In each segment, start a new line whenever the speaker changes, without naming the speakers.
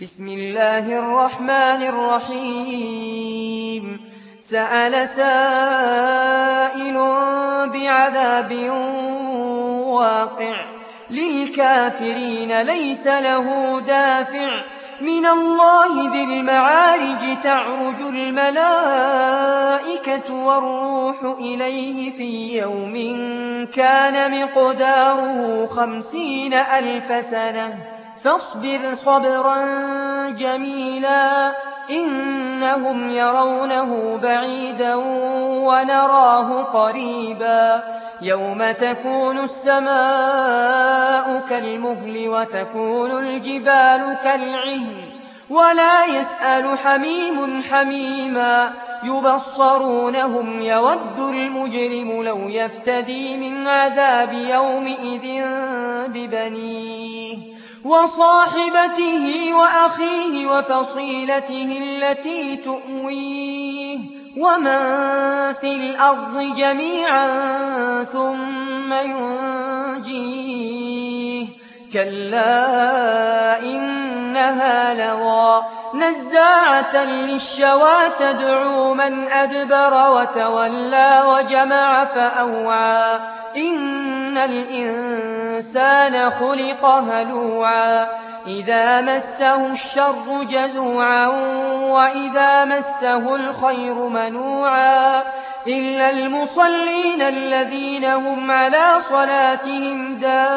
بسم الله الرحمن الرحيم سأل سائل بعذاب واقع للكافرين ليس له دافع من الله ذي المعارج تعرج الملائكة والروح إليه في يوم كان مقداره 50,000 سنة فاصبر صبرا جميلا إنهم يرونه بعيدا ونراه قريبا يوم تكون السماء كالمهل وتكون الجبال كالعهن ولا يسأل حميم حميما يبصرونهم يود المجرم لو يفتدي من عذاب يومئذ ببنيه وصاحبته وأخيه وفصيلته التي تؤويه ومن في الأرض جميعا ثم ينجيه كلا إنها لظى نزاعة للشوى تدعو من أدبر وتولى وجمع فأوعى إن الإنسان خلق هلوعا إذا مسه الشر جزوعا وإذا مسه الخير منوعا إلا المصلين الذين هم على صلاتهم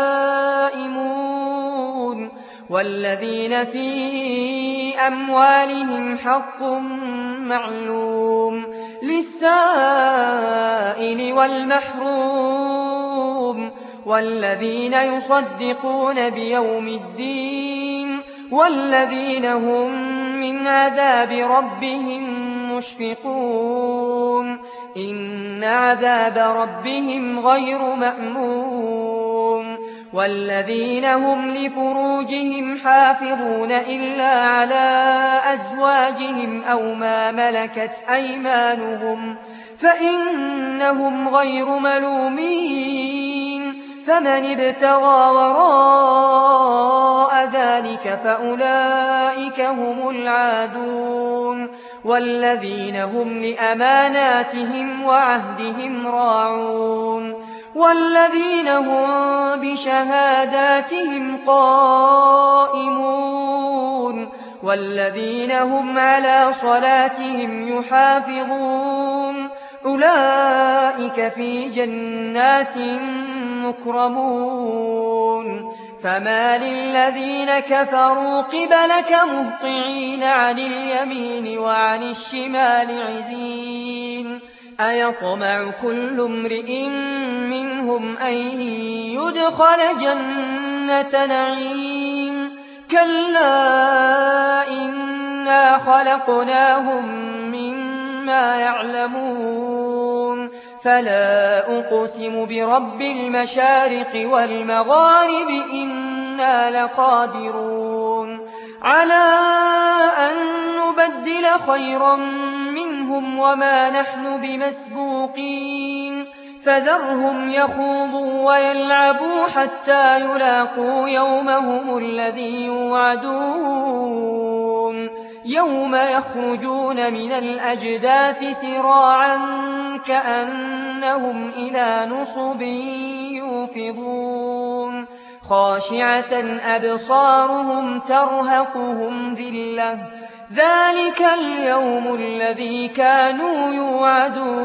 دائمون والذين في أموالهم حق معلوم للسائل والمحروم والذين يصدقون بيوم الدين والذين هم من عذاب ربهم مشفقون إن عذاب ربهم غير مأمون والذين هم لفروجهم حافظون إلا على أزواجهم أو ما ملكت أيمانهم فإنهم غير ملومين فمن ابتغى وراء ذلك فأولئك هم العادون والذين هم لأماناتهم وعهدهم راعون والذين هم بشهاداتهم قائمون والذين هم على صلاتهم يحافظون أولئك في جنات مكرمون فما للذين كفروا قبلك مهطعين عن اليمين وعن الشمال عزين أيطمع كل امرئ منهم أن يدخل جنة نعيم كلا إنا خلقناهم مما يعلمون فلا أقسم برب المشارق والمغارب إنا لقادرون على أن نبدل خيرا منهم وما نحن بمسبوقين فذرهم يخوضوا ويلعبوا حتى يلاقوا يومهم الذي يوعدون يوم يخرجون من الأجداث سراعا كأنهم إلى نصب يوفضون خاشعة أبصارهم ترهقهم ذلة ذلك اليوم الذي كانوا يوعدون